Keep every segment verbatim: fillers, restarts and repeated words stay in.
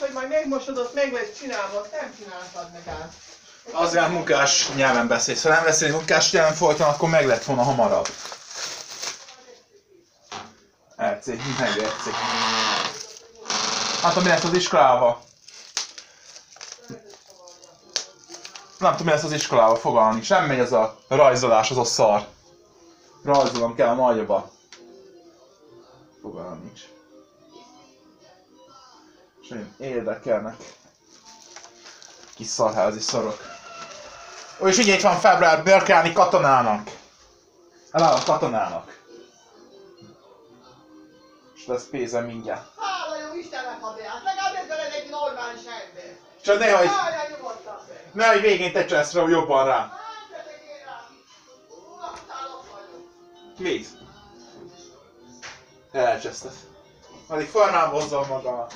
hogy majd megmosod, ott meg lesz csinálva, azt nem csináltad meg át. Azért munkás nyelven beszélsz. Ha nem beszélni munkás nyelven folyton, akkor meg lett volna hamarabb. Ercé, megértszik. Hát, mi lesz az iskolában? Nem tudom, mi lesz az iskolában, fogalmam nincs. Nem megy ez a rajzolás, az a szar. Rajzolom kell a nagyoba. Fogalmam nincs. És én érdekelnek. Kis szarházi szarok. Ó, és ugye itt van február Börkáni katonának. Eláll a katonának. És lesz pénzem mindjárt. Hála jó Istennek hadját, legalább ez veled egy normális ember. Csak nehogy... Hála nyugodtan meg. Nehogy végén te csinálsz rá jobban rá. Hát, te tegyél rá. Unatálok vagyok. Mit? Elcseszted. Addig farmába hozzam magamat.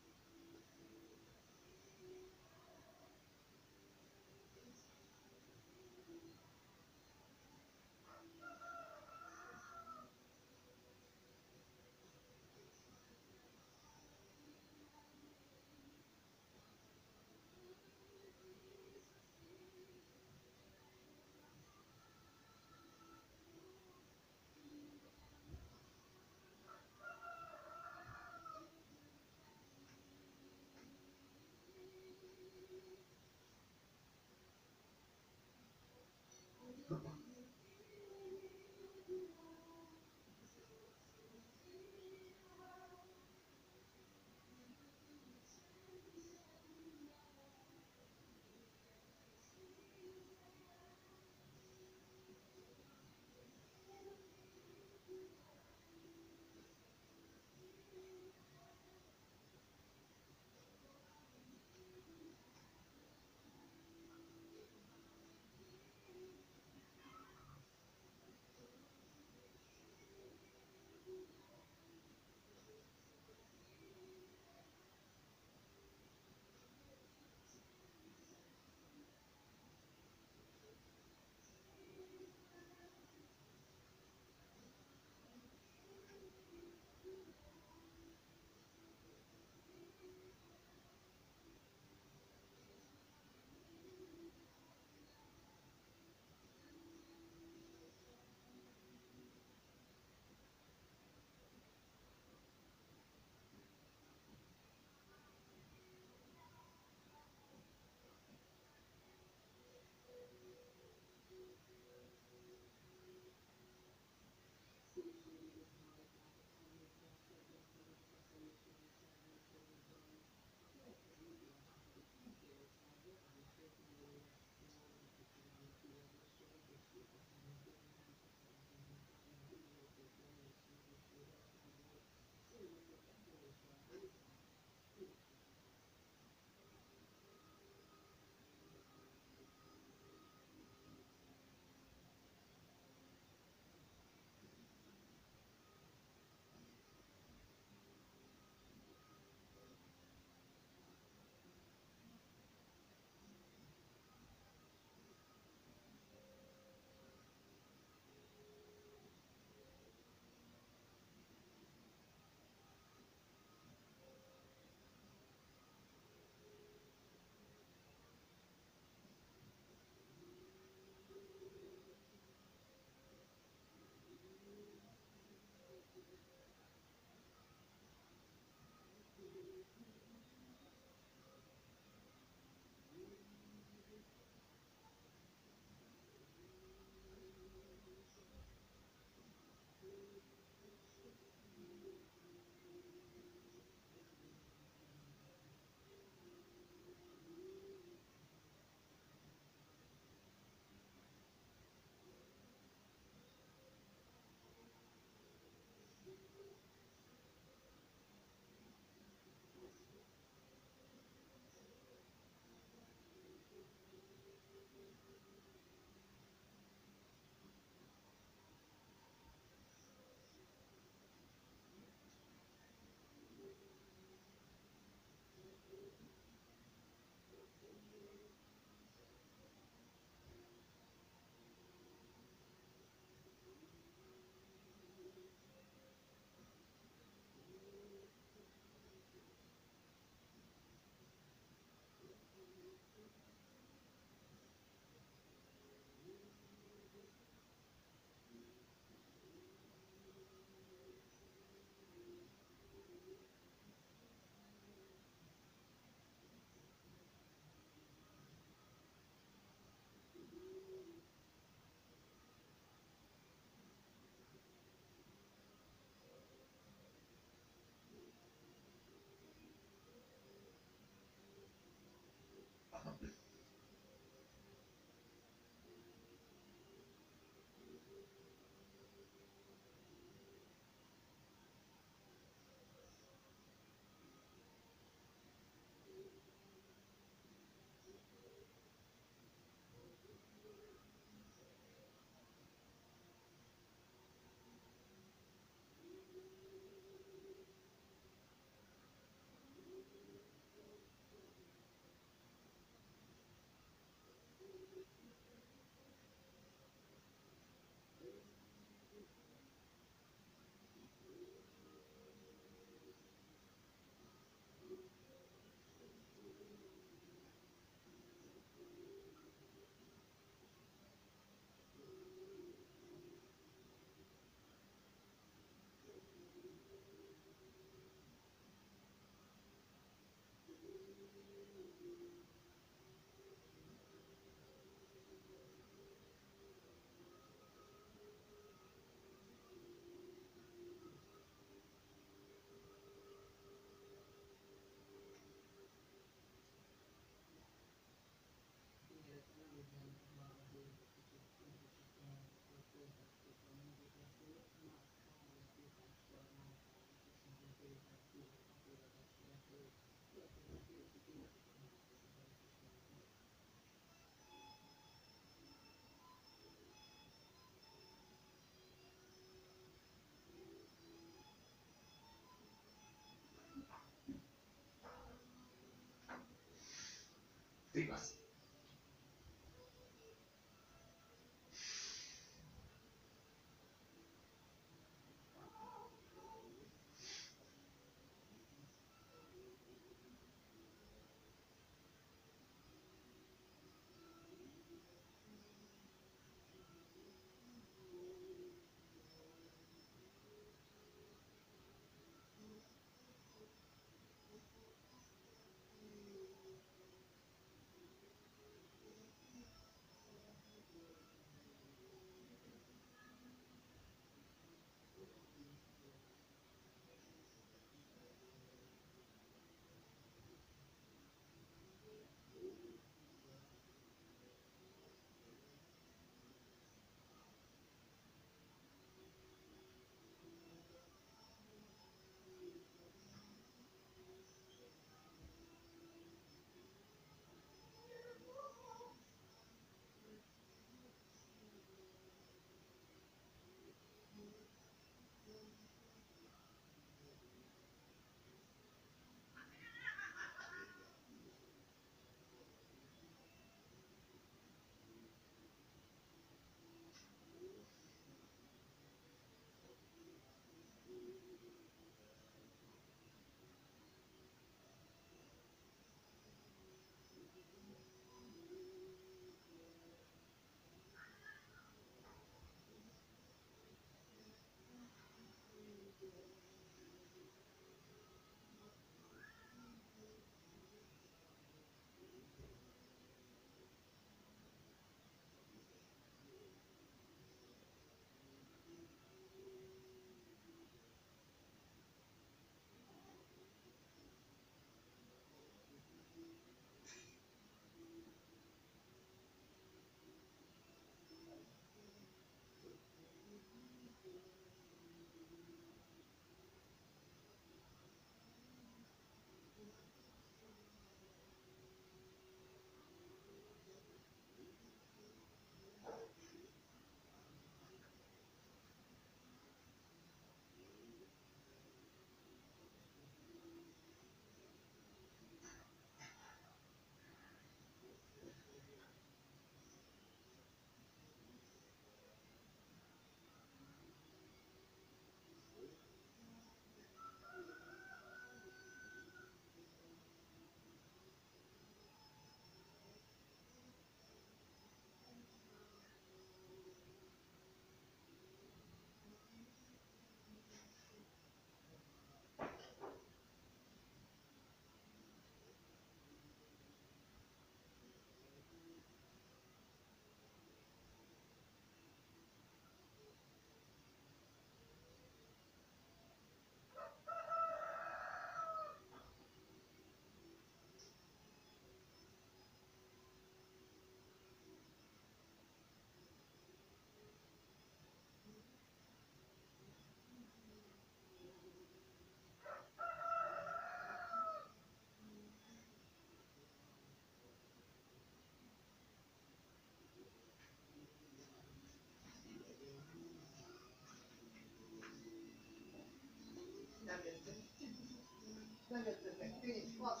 Nem jöttek. Nem jöttek meg. Nincs, vas.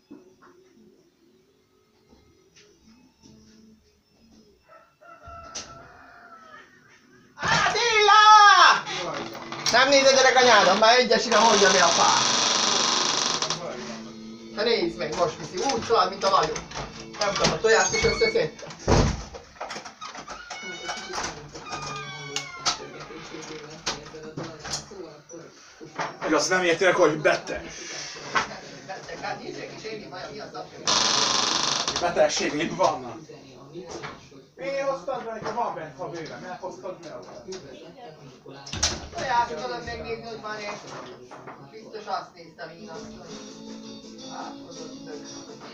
Attila! Nem nézed gyerek anyádat, már egyesire mondja mi a fá. Na nézd meg, most viszi, úgy szalad, mint a nagyon. Nem tudom, a tojást is összeszedte. Még azt nem értél, hogy beteg. Beteg, hát nézzék is, én mi mi az apja. Betegségek vannak. Én hoztad meg, ha van bent, ha bőven, mert hoztad meg. A tojást tudod megnézni, hogy van és biztos azt néztem én azt, hogy áthozott tök.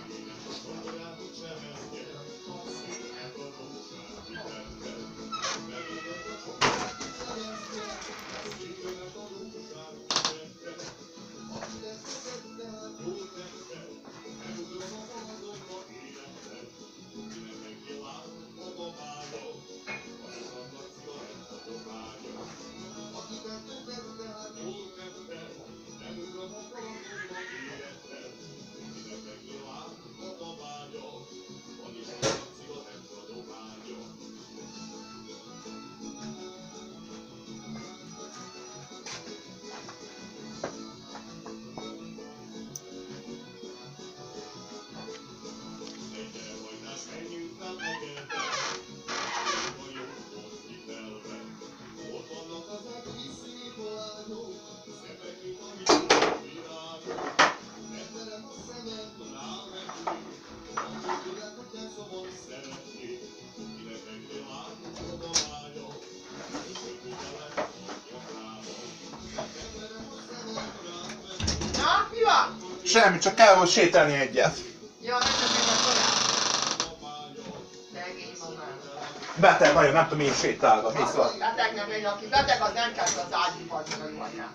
Na, mi van? Semmi, csak kell most sétálni egyet. Ja, nem csak meg a tojás. Szegény mamám. Beteg nagyon, nem tudom én sétálgat. Mész Az beteg nem egy, aki beteg, az nem kell az ágyba az a jó anyám.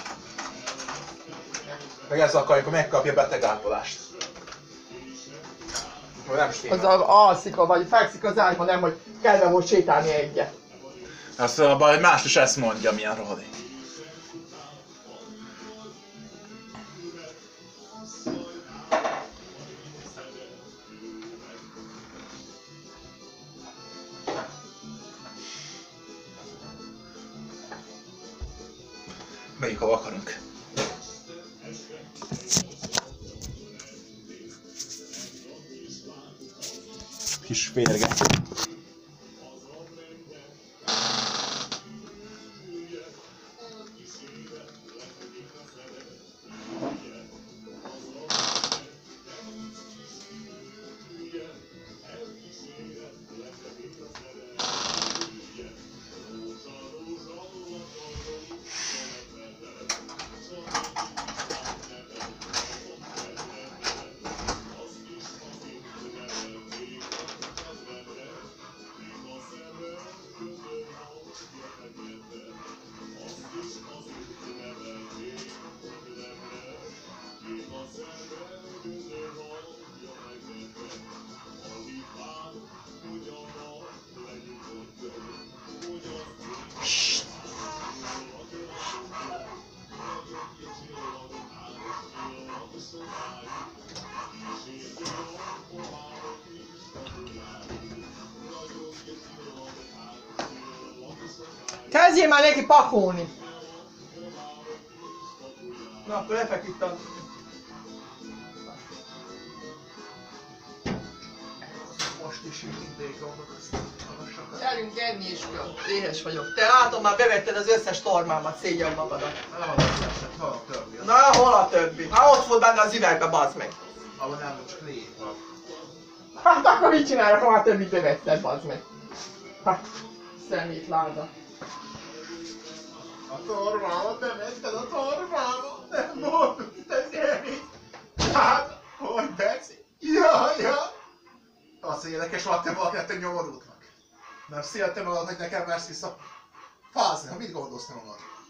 Meg ez akarjuk, hogy megkapja beteg ápolást. Vagy nem Az stimmel. a, alszik, vagy fekszik az ágyba, nem, hogy kellene most sétálni egyet. Azt a baj, hogy más is ezt mondja, milyen rohadék. Melyik hova akarunk? Kis férge. Kezdjél már neki pakolni! Na, akkor lefeküdtem. Most is mindig gondolok, azt sokat. Gyerünk enni is kell. Éhes vagyok. Te látom, már bevetted az összes tormámat, szégyeld magadat. Nem van az eset, hol a többi? Na, hol a többi? Hát ott volt benne az üvegbe, bazd meg. Ahol nem, csak lép van. Hát akkor mit csináljak, ha már többit bevetted, bazd meg? Hát, szemét láda. A tormámat, nem etted a tormámat, nem volt, te szemét. Hát, hogy Beci? Ja, ja. Az érdekes, hogy te valakinek te nyomorultnak. Nem szélte magad, hogy nekem mersz vissza fázni, ha mit gondolsz te magad?